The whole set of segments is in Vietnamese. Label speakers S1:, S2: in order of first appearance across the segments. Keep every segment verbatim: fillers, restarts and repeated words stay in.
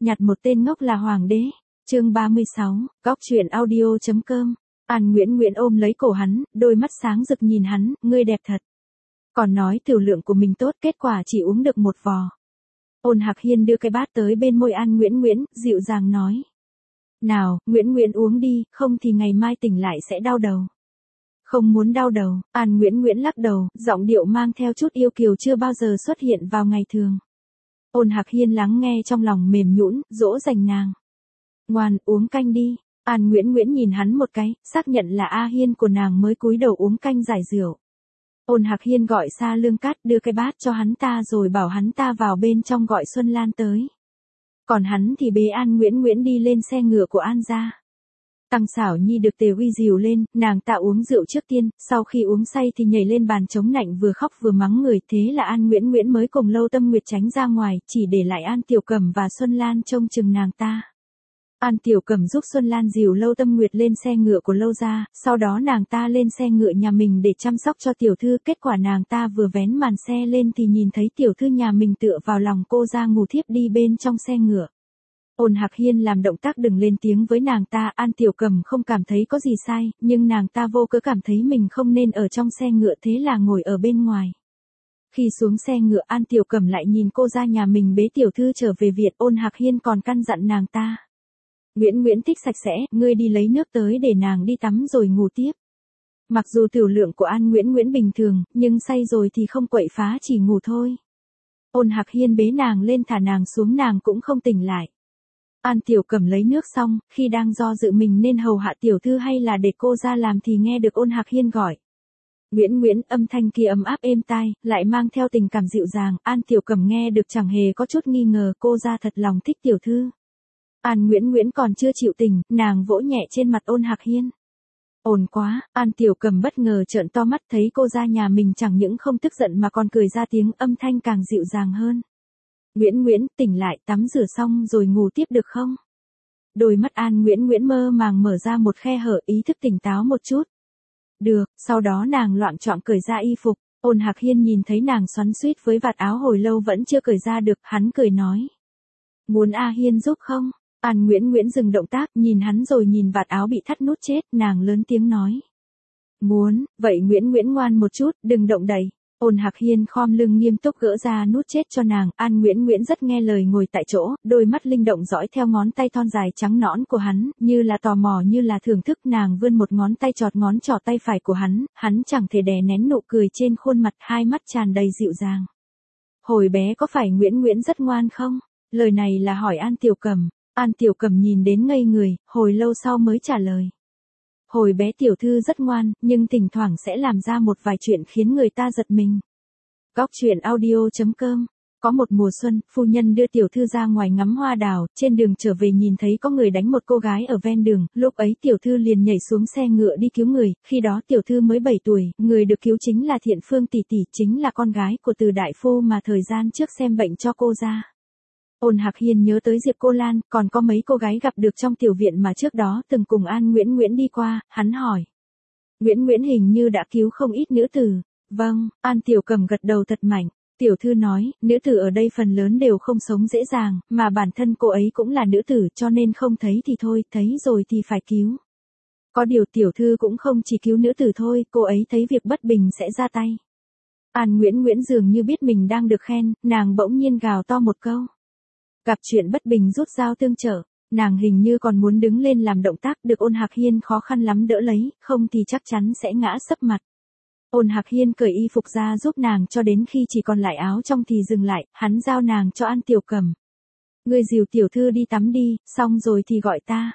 S1: nhặt một tên ngốc là hoàng đế. Chương ba mươi sáu, góc truyện audio.com. An Nguyễn Nguyễn ôm lấy cổ hắn, đôi mắt sáng rực nhìn hắn, ngươi đẹp thật. Còn nói tiểu lượng của mình tốt, kết quả chỉ uống được một vò. Ôn Hạc Hiên đưa cái bát tới bên môi An Nguyễn Nguyễn, dịu dàng nói. Nào, Nguyễn Nguyễn uống đi, không thì ngày mai tỉnh lại sẽ đau đầu. Không muốn đau đầu, An Nguyễn Nguyễn lắc đầu, giọng điệu mang theo chút yêu kiều chưa bao giờ xuất hiện vào ngày thường. Ôn Hạc Hiên lắng nghe trong lòng mềm nhũn, dỗ dành nàng. Ngoan, uống canh đi. An Nguyễn Nguyễn nhìn hắn một cái, xác nhận là A Hiên của nàng mới cúi đầu uống canh giải rượu. Ôn Hạc Hiên gọi Sa Lương Cát đưa cái bát cho hắn ta rồi bảo hắn ta vào bên trong gọi Xuân Lan tới. Còn hắn thì bế An Nguyễn Nguyễn đi lên xe ngựa của An gia. Tăng Xảo Nhi được Tề Uy dìu lên, nàng ta uống rượu trước tiên, sau khi uống say thì nhảy lên bàn chống nạnh vừa khóc vừa mắng người, thế là An Nguyễn Nguyễn mới cùng Lâu Tâm Nguyệt tránh ra ngoài, chỉ để lại An Tiểu Cẩm và Xuân Lan trông chừng nàng ta. An Tiểu Cẩm giúp Xuân Lan dìu Lâu Tâm Nguyệt lên xe ngựa của Lâu gia, sau đó nàng ta lên xe ngựa nhà mình để chăm sóc cho tiểu thư, kết quả nàng ta vừa vén màn xe lên thì nhìn thấy tiểu thư nhà mình tựa vào lòng cô ra ngủ thiếp đi bên trong xe ngựa. Ôn Hạc Hiên làm động tác đừng lên tiếng với nàng ta, An Tiểu Cẩm không cảm thấy có gì sai, nhưng nàng ta vô cớ cảm thấy mình không nên ở trong xe ngựa, thế là ngồi ở bên ngoài. Khi xuống xe ngựa, An Tiểu Cẩm lại nhìn cô ra nhà mình bế tiểu thư trở về viện. Ôn Hạc Hiên còn căn dặn nàng ta. Nguyễn Nguyễn thích sạch sẽ, ngươi đi lấy nước tới để nàng đi tắm rồi ngủ tiếp. Mặc dù tiểu lượng của An Nguyễn Nguyễn bình thường, nhưng say rồi thì không quậy phá, chỉ ngủ thôi. Ôn Hạc Hiên bế nàng lên thả nàng xuống, nàng cũng không tỉnh lại. An Tiểu Cẩm lấy nước xong, khi đang do dự mình nên hầu hạ tiểu thư hay là để cô ra làm thì nghe được Ôn Hạc Hiên gọi. Nguyễn Nguyễn, âm thanh kia ấm áp êm tai, lại mang theo tình cảm dịu dàng, An Tiểu Cẩm nghe được chẳng hề có chút nghi ngờ, cô ra thật lòng thích tiểu thư. An Nguyễn Nguyễn còn chưa chịu tình, nàng vỗ nhẹ trên mặt Ôn Hạc Hiên. Ổn quá, An Tiểu Cẩm bất ngờ trợn to mắt thấy cô ra nhà mình chẳng những không tức giận mà còn cười ra tiếng, âm thanh càng dịu dàng hơn. Nguyễn Nguyễn, tỉnh lại, tắm rửa xong rồi ngủ tiếp được không? Đôi mắt An Nguyễn Nguyễn mơ màng mở ra một khe hở, ý thức tỉnh táo một chút. Được, sau đó nàng loạng choạng cởi ra y phục. Ôn Hạc Hiên nhìn thấy nàng xoắn xuýt với vạt áo hồi lâu vẫn chưa cởi ra được, hắn cười nói. Muốn A Hiên giúp không? An Nguyễn Nguyễn dừng động tác, nhìn hắn rồi nhìn vạt áo bị thắt nút chết, nàng lớn tiếng nói. Muốn, vậy Nguyễn Nguyễn ngoan một chút, đừng động đậy. Ôn Hạc Hiên khom lưng nghiêm túc gỡ ra nút chết cho nàng, An Nguyễn Nguyễn rất nghe lời ngồi tại chỗ, đôi mắt linh động dõi theo ngón tay thon dài trắng nõn của hắn, như là tò mò như là thưởng thức. Nàng vươn một ngón tay chọt ngón trỏ tay phải của hắn, hắn chẳng thể đè nén nụ cười trên khuôn mặt, hai mắt tràn đầy dịu dàng. Hồi bé có phải Nguyễn Nguyễn rất ngoan không? Lời này là hỏi An Tiểu Cẩm. An Tiểu Cẩm nhìn đến ngây người, hồi lâu sau mới trả lời. Hồi bé tiểu thư rất ngoan, nhưng thỉnh thoảng sẽ làm ra một vài chuyện khiến người ta giật mình. Góc truyện audio.com. Có một mùa xuân, phu nhân đưa tiểu thư ra ngoài ngắm hoa đào, trên đường trở về nhìn thấy có người đánh một cô gái ở ven đường, lúc ấy tiểu thư liền nhảy xuống xe ngựa đi cứu người, khi đó tiểu thư mới bảy tuổi, người được cứu chính là Thiện Phương tỷ tỷ, chính là con gái của Từ đại phu mà thời gian trước xem bệnh cho cô ra. Ôn Hạc Hiên nhớ tới Diệp Cô Lan, còn có mấy cô gái gặp được trong tiểu viện mà trước đó từng cùng An Nguyễn Nguyễn đi qua, hắn hỏi. Nguyễn Nguyễn hình như đã cứu không ít nữ tử. Vâng, An Tiểu Cẩm gật đầu thật mạnh. Tiểu thư nói, nữ tử ở đây phần lớn đều không sống dễ dàng, mà bản thân cô ấy cũng là nữ tử cho nên không thấy thì thôi, thấy rồi thì phải cứu. Có điều tiểu thư cũng không chỉ cứu nữ tử thôi, cô ấy thấy việc bất bình sẽ ra tay. An Nguyễn Nguyễn dường như biết mình đang được khen, nàng bỗng nhiên gào to một câu. Gặp chuyện bất bình rút dao tương trợ, nàng hình như còn muốn đứng lên làm động tác, được Ôn Hạc Hiên khó khăn lắm đỡ lấy, không thì chắc chắn sẽ ngã sấp mặt. Ôn Hạc Hiên cởi y phục ra giúp nàng cho đến khi chỉ còn lại áo trong thì dừng lại, hắn giao nàng cho An Tiểu Cẩm. Ngươi dìu tiểu thư đi tắm đi, xong rồi thì gọi ta.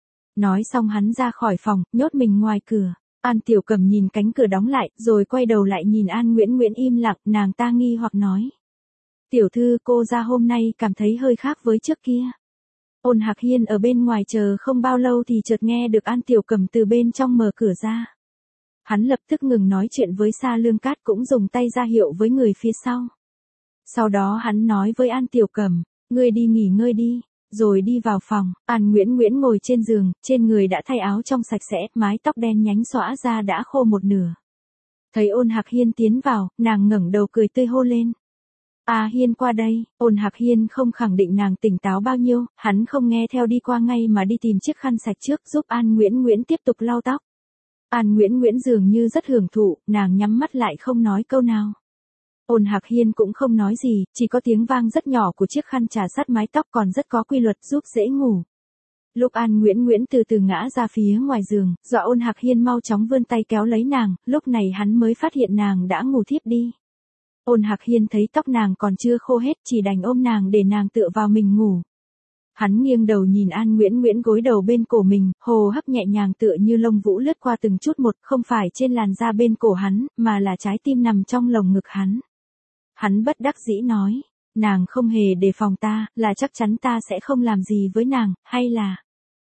S1: Nói xong hắn ra khỏi phòng, nhốt mình ngoài cửa. An Tiểu Cẩm nhìn cánh cửa đóng lại, rồi quay đầu lại nhìn An Nguyễn Nguyễn im lặng, nàng ta nghi hoặc nói. Tiểu thư, cô ra hôm nay cảm thấy hơi khác với trước kia. Ôn Hạc Hiên ở bên ngoài chờ không bao lâu thì chợt nghe được An Tiểu Cẩm từ bên trong mở cửa ra. Hắn lập tức ngừng nói chuyện với Sa Lương Cát, cũng dùng tay ra hiệu với người phía sau. Sau đó hắn nói với An Tiểu Cẩm, ngươi đi nghỉ ngơi đi, rồi đi vào phòng. An Nguyễn Nguyễn ngồi trên giường, trên người đã thay áo trong sạch sẽ, mái tóc đen nhánh xõa ra đã khô một nửa. Thấy Ôn Hạc Hiên tiến vào, nàng ngẩng đầu cười tươi hô lên. A Hiên qua đây, Ôn Hạc Hiên không khẳng định nàng tỉnh táo bao nhiêu, hắn không nghe theo đi qua ngay mà đi tìm chiếc khăn sạch trước giúp An Nguyễn Nguyễn tiếp tục lau tóc. An Nguyễn Nguyễn dường như rất hưởng thụ, nàng nhắm mắt lại không nói câu nào. Ôn Hạc Hiên cũng không nói gì, chỉ có tiếng vang rất nhỏ của chiếc khăn trà sát mái tóc còn rất có quy luật giúp dễ ngủ. Lúc An Nguyễn Nguyễn từ từ ngã ra phía ngoài giường, dọa Ôn Hạc Hiên mau chóng vươn tay kéo lấy nàng, lúc này hắn mới phát hiện nàng đã ngủ thiếp đi. Ôn Hạc Hiên thấy tóc nàng còn chưa khô hết chỉ đành ôm nàng để nàng tựa vào mình ngủ. Hắn nghiêng đầu nhìn An Nguyễn Nguyễn gối đầu bên cổ mình, hô hấp nhẹ nhàng tựa như lông vũ lướt qua từng chút một, không phải trên làn da bên cổ hắn, mà là trái tim nằm trong lồng ngực hắn. Hắn bất đắc dĩ nói, nàng không hề đề phòng ta, là chắc chắn ta sẽ không làm gì với nàng, hay là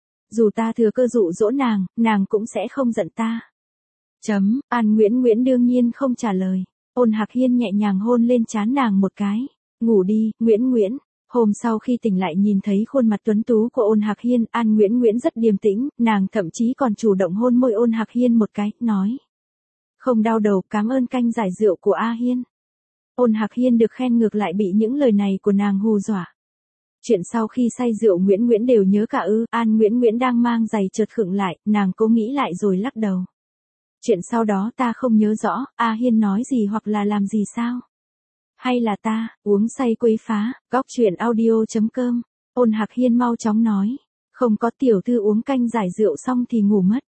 S1: dù ta thừa cơ dụ dỗ nàng, nàng cũng sẽ không giận ta. Chấm, An Nguyễn Nguyễn đương nhiên không trả lời. Ôn Hạc Hiên nhẹ nhàng hôn lên trán nàng một cái. Ngủ đi, Nguyễn Nguyễn. Hôm sau khi tỉnh lại nhìn thấy khuôn mặt tuấn tú của Ôn Hạc Hiên, An Nguyễn Nguyễn rất điềm tĩnh, nàng thậm chí còn chủ động hôn môi Ôn Hạc Hiên một cái, nói. Không đau đầu, cảm ơn canh giải rượu của A Hiên. Ôn Hạc Hiên được khen ngược lại bị những lời này của nàng hù dọa. Chuyện sau khi say rượu Nguyễn Nguyễn đều nhớ cả ư, An Nguyễn Nguyễn đang mang giày chợt khựng lại, nàng cố nghĩ lại rồi lắc đầu. Chuyện sau đó ta không nhớ rõ, A Hiên nói gì hoặc là làm gì sao? Hay là ta, uống say quấy phá, góc chuyện audio chấm com. Ôn Hạc Hiên mau chóng nói. Không có tiểu thư uống canh giải rượu xong thì ngủ mất.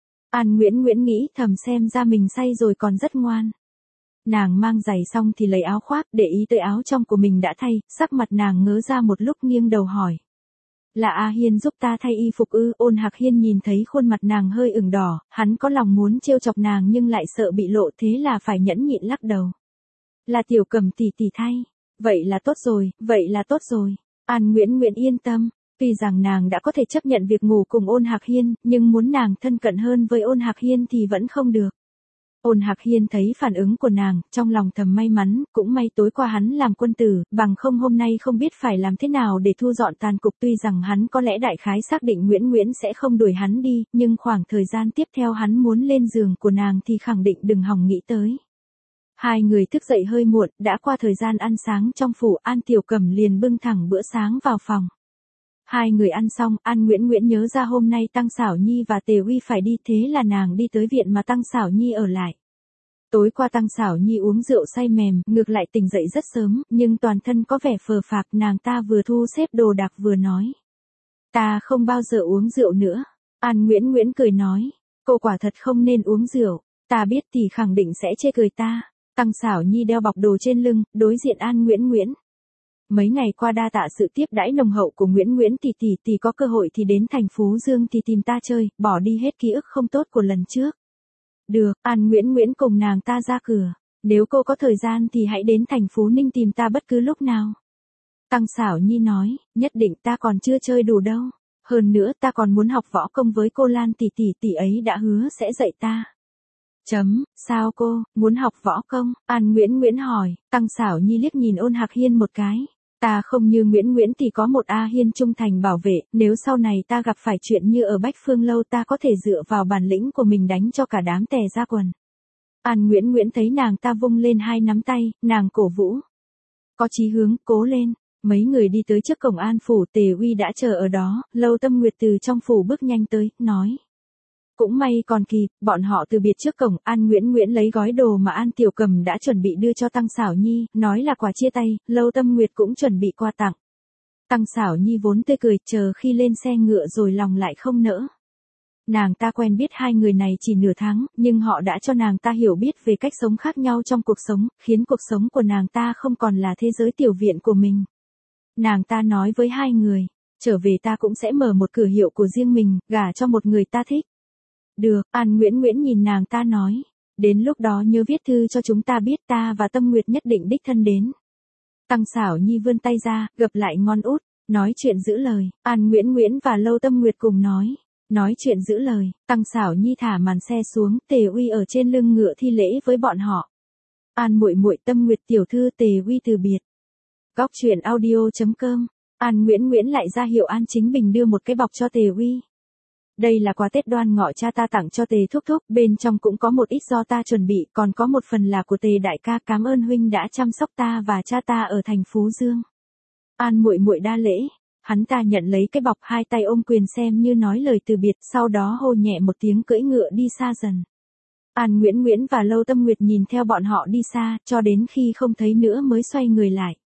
S1: An Nguyễn Nguyễn nghĩ thầm xem ra mình say rồi còn rất ngoan. Nàng mang giày xong thì lấy áo khoác, để ý tới áo trong của mình đã thay, sắc mặt nàng ngớ ra một lúc nghiêng đầu hỏi. Là A Hiên giúp ta thay y phục ư? Ôn Hạc Hiên nhìn thấy khuôn mặt nàng hơi ửng đỏ, hắn có lòng muốn trêu chọc nàng nhưng lại sợ bị lộ thế là phải nhẫn nhịn lắc đầu. Là Tiểu Cầm tỷ tỷ thay. Vậy là tốt rồi, vậy là tốt rồi. An Nguyễn Nguyễn yên tâm, tuy rằng nàng đã có thể chấp nhận việc ngủ cùng Ôn Hạc Hiên, nhưng muốn nàng thân cận hơn với Ôn Hạc Hiên thì vẫn không được. Ôn Hạc Hiên thấy phản ứng của nàng, trong lòng thầm may mắn, cũng may tối qua hắn làm quân tử, bằng không hôm nay không biết phải làm thế nào để thu dọn tàn cục. Tuy rằng hắn có lẽ đại khái xác định Nguyễn Nguyễn sẽ không đuổi hắn đi, nhưng khoảng thời gian tiếp theo hắn muốn lên giường của nàng thì khẳng định đừng hòng nghĩ tới. Hai người thức dậy hơi muộn, đã qua thời gian ăn sáng trong phủ, An Tiểu Cẩm liền bưng thẳng bữa sáng vào phòng. Hai người ăn xong, An Nguyễn Nguyễn nhớ ra hôm nay Tăng Xảo Nhi và Tề Uy phải đi, thế là nàng đi tới viện mà Tăng Xảo Nhi ở lại. Tối qua Tăng Xảo Nhi uống rượu say mềm, ngược lại tỉnh dậy rất sớm, nhưng toàn thân có vẻ phờ phạc, nàng ta vừa thu xếp đồ đạc vừa nói. Ta không bao giờ uống rượu nữa. An Nguyễn Nguyễn cười nói, cô quả thật không nên uống rượu, ta biết thì khẳng định sẽ chê cười ta. Tăng Xảo Nhi đeo bọc đồ trên lưng, đối diện An Nguyễn Nguyễn. Mấy ngày qua đa tạ sự tiếp đãi nồng hậu của Nguyễn Nguyễn tỷ tỷ, tỷ có cơ hội thì đến thành Phú Dương thì tìm ta chơi, bỏ đi hết ký ức không tốt của lần trước. Được, An Nguyễn Nguyễn cùng nàng ta ra cửa. Nếu cô có thời gian thì hãy đến thành Phú Ninh tìm ta bất cứ lúc nào. Tăng Xảo Nhi nói, nhất định ta còn chưa chơi đủ đâu. Hơn nữa ta còn muốn học võ công với cô Lan tỷ tỷ, tỷ ấy đã hứa sẽ dạy ta. Chấm, sao cô, muốn học võ công? An Nguyễn Nguyễn hỏi. Tăng Xảo Nhi liếc nhìn Ôn Hạc Hiên một cái. Ta không như Nguyễn Nguyễn thì có một A Hiên trung thành bảo vệ, nếu sau này ta gặp phải chuyện như ở Bách Phương Lâu ta có thể dựa vào bản lĩnh của mình đánh cho cả đám tè ra quần. An Nguyễn Nguyễn thấy nàng ta vung lên hai nắm tay, nàng cổ vũ. Có chí hướng, cố lên. Mấy người đi tới trước cổng An phủ, Tề Uy đã chờ ở đó, Lâu Tâm Nguyệt từ trong phủ bước nhanh tới, nói. Cũng may còn kịp, bọn họ từ biệt trước cổng, An Nguyễn Nguyễn lấy gói đồ mà An Tiểu Cầm đã chuẩn bị đưa cho Tăng Xảo Nhi, nói là quà chia tay, Lâu Tâm Nguyệt cũng chuẩn bị quà tặng. Tăng Xảo Nhi vốn tươi cười, chờ khi lên xe ngựa rồi lòng lại không nỡ. Nàng ta quen biết hai người này chỉ nửa tháng, nhưng họ đã cho nàng ta hiểu biết về cách sống khác nhau trong cuộc sống, khiến cuộc sống của nàng ta không còn là thế giới tiểu viện của mình. Nàng ta nói với hai người, trở về ta cũng sẽ mở một cửa hiệu của riêng mình, gả cho một người ta thích. Được, An Nguyễn Nguyễn nhìn nàng ta nói. Đến lúc đó nhớ viết thư cho chúng ta biết, ta và Tâm Nguyệt nhất định đích thân đến. Tăng Xảo Nhi vươn tay ra, gập lại ngón út, nói chuyện giữ lời. An Nguyễn Nguyễn và Lâu Tâm Nguyệt cùng nói. Nói chuyện giữ lời, Tăng Xảo Nhi thả màn xe xuống, Tề Uy ở trên lưng ngựa thi lễ với bọn họ. An muội muội Tâm Nguyệt tiểu thư, Tề Uy từ biệt. Góc chuyện audio chấm com. An Nguyễn Nguyễn lại ra hiệu An Chính Bình đưa một cái bọc cho Tề Uy. Đây là quà Tết Đoan Ngọ cha ta tặng cho Tề thúc thúc, bên trong cũng có một ít do ta chuẩn bị, còn có một phần là của Tề đại ca, cảm ơn huynh đã chăm sóc ta và cha ta ở thành Phú Dương. An muội muội đa lễ. Hắn ta nhận lấy cái bọc, hai tay ôm quyền xem như nói lời từ biệt, sau đó hô nhẹ một tiếng cưỡi ngựa đi xa dần. An Nguyễn Nguyễn và Lâu Tâm Nguyệt nhìn theo bọn họ đi xa, cho đến khi không thấy nữa mới xoay người lại.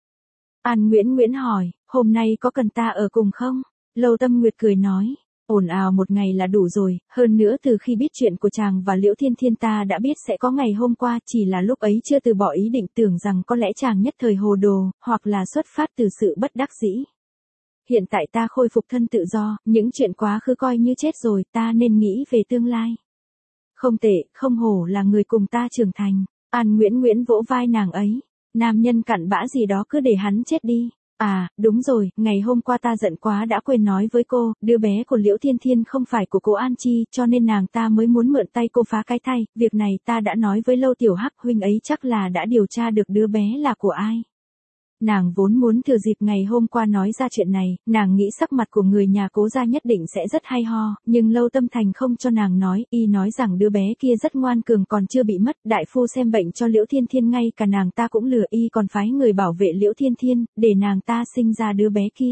S1: An Nguyễn Nguyễn hỏi, hôm nay có cần ta ở cùng không? Lâu Tâm Nguyệt cười nói, ồn ào một ngày là đủ rồi, hơn nữa từ khi biết chuyện của chàng và Liễu Thiên Thiên ta đã biết sẽ có ngày hôm qua, chỉ là lúc ấy chưa từ bỏ ý định, tưởng rằng có lẽ chàng nhất thời hồ đồ, hoặc là xuất phát từ sự bất đắc dĩ. Hiện tại ta khôi phục thân tự do, những chuyện quá khứ coi như chết rồi, ta nên nghĩ về tương lai. Không tệ, không hổ là người cùng ta trưởng thành. An Nguyễn Nguyễn vỗ vai nàng ấy. Nam nhân cặn bã gì đó cứ để hắn chết đi. À, đúng rồi, ngày hôm qua ta giận quá đã quên nói với cô, đứa bé của Liễu Thiên Thiên không phải của cô An Chi, cho nên nàng ta mới muốn mượn tay cô phá cái thay. Việc này ta đã nói với Lâu Tiểu Hắc, huynh ấy chắc là đã điều tra được đứa bé là của ai. Nàng vốn muốn thừa dịp ngày hôm qua nói ra chuyện này, nàng nghĩ sắc mặt của người nhà Cố gia nhất định sẽ rất hay ho, nhưng Lâu Tâm Thành không cho nàng nói, y nói rằng đứa bé kia rất ngoan cường còn chưa bị mất, đại phu xem bệnh cho Liễu Thiên Thiên ngay cả nàng ta cũng lừa, y còn phái người bảo vệ Liễu Thiên Thiên, để nàng ta sinh ra đứa bé kia.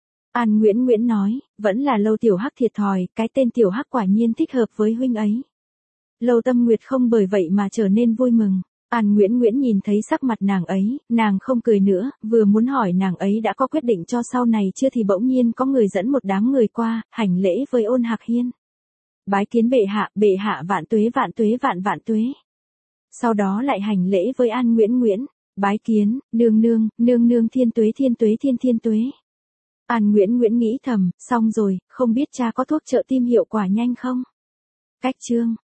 S1: An Nguyễn Nguyễn nói, vẫn là Lâu Tiểu Hắc thiệt thòi, cái tên Tiểu Hắc quả nhiên thích hợp với huynh ấy. Lâu Tâm Nguyệt không bởi vậy mà trở nên vui mừng. An Nguyễn Nguyễn nhìn thấy sắc mặt nàng ấy, nàng không cười nữa, vừa muốn hỏi nàng ấy đã có quyết định cho sau này chưa thì bỗng nhiên có người dẫn một đám người qua, hành lễ với Ôn Hạc Hiên. Bái kiến bệ hạ, bệ hạ vạn tuế vạn tuế vạn vạn tuế. Sau đó lại hành lễ với An Nguyễn Nguyễn, bái kiến, nương nương, nương nương thiên tuế thiên tuế thiên thiên tuế. An Nguyễn Nguyễn nghĩ thầm, xong rồi, không biết cha có thuốc trợ tim hiệu quả nhanh không? Cách chương